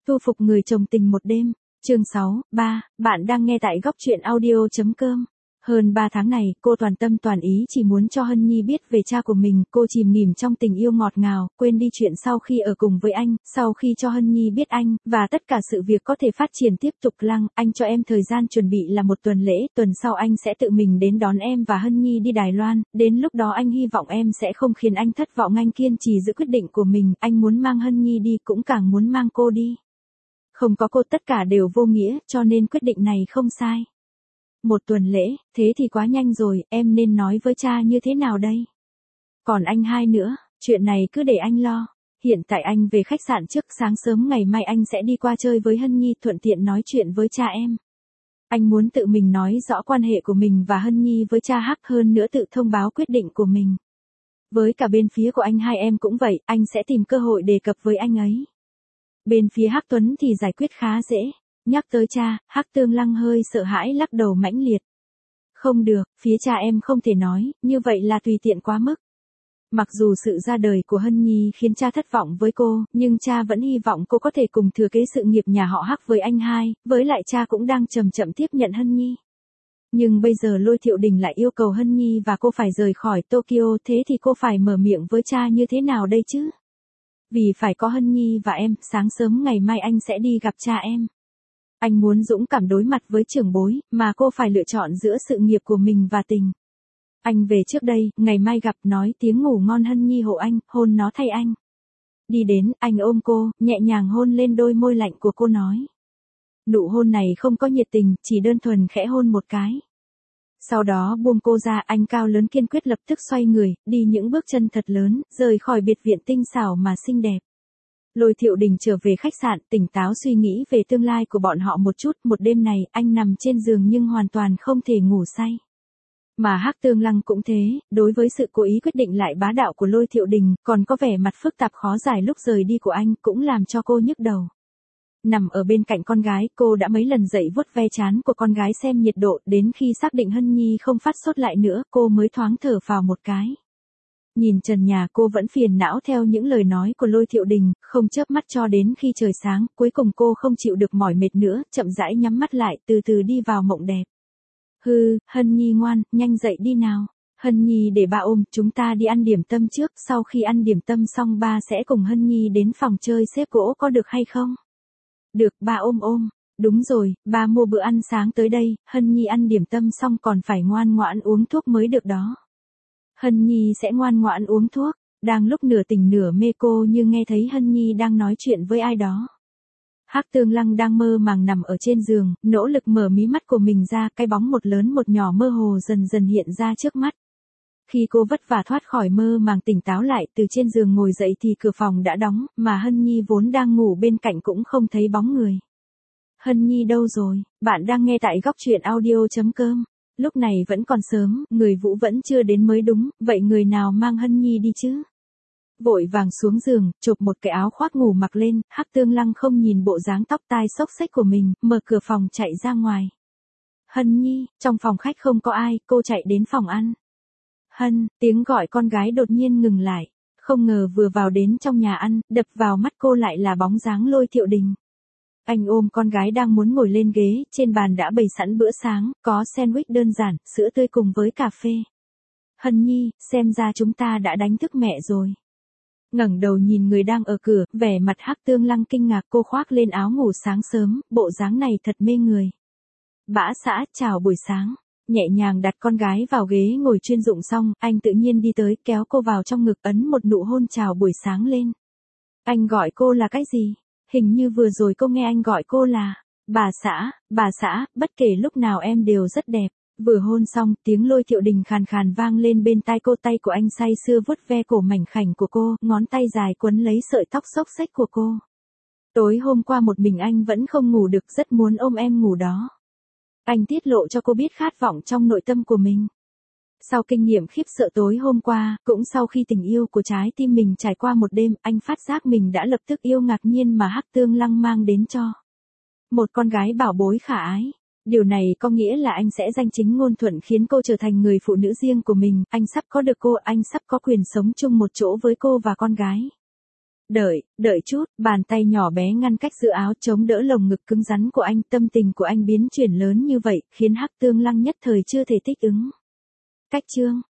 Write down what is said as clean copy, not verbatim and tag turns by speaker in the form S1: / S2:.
S1: Tu phục người chồng tình một đêm, chương 6, bạn đang nghe tại góc truyện audio.com. Hơn 3 tháng này, cô toàn tâm toàn ý chỉ muốn cho Hân Nhi biết về cha của mình, cô chìm nghỉm trong tình yêu ngọt ngào, quên đi chuyện sau khi ở cùng với anh, sau khi cho Hân Nhi biết anh, và tất cả sự việc có thể phát triển tiếp tục. Anh cho em thời gian chuẩn bị là 1 tuần lễ, tuần sau anh sẽ tự mình đến đón em và Hân Nhi đi Đài Loan, đến lúc đó anh hy vọng em sẽ không khiến anh thất vọng. Anh kiên trì giữ quyết định của mình, anh muốn mang Hân Nhi đi cũng càng muốn mang cô đi. Không có cô tất cả đều vô nghĩa, cho nên quyết định này không sai. 1 tuần lễ, thế thì quá nhanh rồi, em nên nói với cha như thế nào đây? Còn anh hai nữa, chuyện này cứ để anh lo. Hiện tại anh về khách sạn trước, sáng sớm ngày mai anh sẽ đi qua chơi với Hân Nhi, thuận tiện nói chuyện với cha em. Anh muốn tự mình nói rõ quan hệ của mình và Hân Nhi với cha Hắc, hơn nữa tự thông báo quyết định của mình. Với cả bên phía của anh hai em cũng vậy, anh sẽ tìm cơ hội đề cập với anh ấy. Bên phía Hắc Tuấn thì giải quyết khá dễ. Nhắc tới cha, Hắc Tương Lăng hơi sợ hãi lắc đầu mãnh liệt. Không được, phía cha em không thể nói, như vậy là tùy tiện quá mức. Mặc dù sự ra đời của Hân Nhi khiến cha thất vọng với cô, nhưng cha vẫn hy vọng cô có thể cùng thừa kế sự nghiệp nhà họ Hắc với anh hai, với lại cha cũng đang chậm chậm tiếp nhận Hân Nhi. Nhưng bây giờ Lôi Thiệu Đình lại yêu cầu Hân Nhi và cô phải rời khỏi Tokyo, thế thì cô phải mở miệng với cha như thế nào đây chứ? Vì phải có Hân Nhi và em, sáng sớm ngày mai anh sẽ đi gặp cha em. Anh muốn dũng cảm đối mặt với trưởng bối, mà cô phải lựa chọn giữa sự nghiệp của mình và tình. Anh về trước đây, ngày mai gặp, nói tiếng ngủ ngon Hân Nhi hộ anh, hôn nó thay anh. Đi đến, anh ôm cô, nhẹ nhàng hôn lên đôi môi lạnh của cô nói. Nụ hôn này không có nhiệt tình, chỉ đơn thuần khẽ hôn một cái. Sau đó buông cô ra, anh cao lớn kiên quyết lập tức xoay người, đi những bước chân thật lớn, rời khỏi biệt viện tinh xảo mà xinh đẹp. Lôi Thiệu Đình trở về khách sạn, tỉnh táo suy nghĩ về tương lai của bọn họ một chút. Một đêm này, anh nằm trên giường nhưng hoàn toàn không thể ngủ say. Mà Hắc Tương Lăng cũng thế, đối với sự cố ý quyết định lại bá đạo của Lôi Thiệu Đình, còn có vẻ mặt phức tạp khó giải lúc rời đi của anh, cũng làm cho cô nhức đầu. Nằm ở bên cạnh con gái, cô đã mấy lần dậy vuốt ve trán của con gái xem nhiệt độ, đến khi xác định Hân Nhi không phát sốt lại nữa, cô mới thoáng thở phào một cái. Nhìn trần nhà, cô vẫn phiền não theo những lời nói của Lôi Thiệu Đình, không chớp mắt cho đến khi trời sáng, cuối cùng cô không chịu được mỏi mệt nữa, chậm rãi nhắm mắt lại, từ từ đi vào mộng đẹp. Hân Nhi ngoan, nhanh dậy đi nào. Hân Nhi để ba ôm, chúng ta đi ăn điểm tâm trước, sau khi ăn điểm tâm xong ba sẽ cùng Hân Nhi đến phòng chơi xếp gỗ, có được hay không? Được, ba ôm. Đúng rồi, ba mua bữa ăn sáng tới đây, Hân Nhi ăn điểm tâm xong còn phải ngoan ngoãn uống thuốc mới được đó. Hân Nhi sẽ ngoan ngoãn uống thuốc. Đang lúc nửa tỉnh nửa mê, cô như nghe thấy Hân Nhi đang nói chuyện với ai đó. Hắc Tương Lăng đang mơ màng nằm ở trên giường, nỗ lực mở mí mắt của mình ra, cái bóng một lớn một nhỏ mơ hồ dần dần hiện ra trước mắt. Khi cô vất vả thoát khỏi mơ màng tỉnh táo lại, từ trên giường ngồi dậy thì cửa phòng đã đóng, mà Hân Nhi vốn đang ngủ bên cạnh cũng không thấy bóng người. Hân Nhi đâu rồi? Bạn đang nghe tại góc truyện audio.com. Lúc này vẫn còn sớm, người Vũ vẫn chưa đến mới đúng, vậy người nào mang Hân Nhi đi chứ? Vội vàng xuống giường, chộp một cái áo khoác ngủ mặc lên, Hắc Tương Lăng không nhìn bộ dáng tóc tai xốc xếch của mình, mở cửa phòng chạy ra ngoài. Hân Nhi, trong phòng khách không có ai, cô chạy đến phòng ăn. Tiếng gọi con gái đột nhiên ngừng lại. Không ngờ vừa vào đến trong nhà ăn, đập vào mắt cô lại là bóng dáng Lôi Thiệu Đình. Anh ôm con gái đang muốn ngồi lên ghế, trên bàn đã bày sẵn bữa sáng, có sandwich đơn giản, sữa tươi cùng với cà phê. Hân Nhi, xem ra chúng ta đã đánh thức mẹ rồi. Ngẩng đầu nhìn người đang ở cửa, vẻ mặt Hắc Tương Lăng kinh ngạc, cô khoác lên áo ngủ sáng sớm, bộ dáng này thật mê người. Bã xã, chào buổi sáng. Nhẹ nhàng đặt con gái vào ghế ngồi chuyên dụng xong, anh tự nhiên đi tới, kéo cô vào trong ngực, ấn một nụ hôn chào buổi sáng lên. Anh gọi cô là cái gì? Hình như vừa rồi cô nghe anh gọi cô là bà xã, bất kể lúc nào em đều rất đẹp. Vừa hôn xong, tiếng Lôi Thiệu Đình khàn khàn vang lên bên tai cô, tay của anh say sưa vuốt ve cổ mảnh khảnh của cô, ngón tay dài quấn lấy sợi tóc xốc xếch của cô. Tối hôm qua một mình anh vẫn không ngủ được, rất muốn ôm em ngủ đó. Anh tiết lộ cho cô biết khát vọng trong nội tâm của mình. Sau kinh nghiệm khiếp sợ tối hôm qua, cũng sau khi tình yêu của trái tim mình trải qua một đêm, anh phát giác mình đã lập tức yêu ngạc nhiên mà Hắc Tương Lăng mang đến cho. Một con gái bảo bối khả ái. Điều này có nghĩa là anh sẽ danh chính ngôn thuận khiến cô trở thành người phụ nữ riêng của mình, anh sắp có được cô, anh sắp có quyền sống chung một chỗ với cô và con gái. Đợi chút, bàn tay nhỏ bé ngăn cách giữa áo chống đỡ lồng ngực cứng rắn của anh, tâm tình của anh biến chuyển lớn như vậy, khiến Hắc Tương Lăng nhất thời chưa thể thích ứng. Cách chương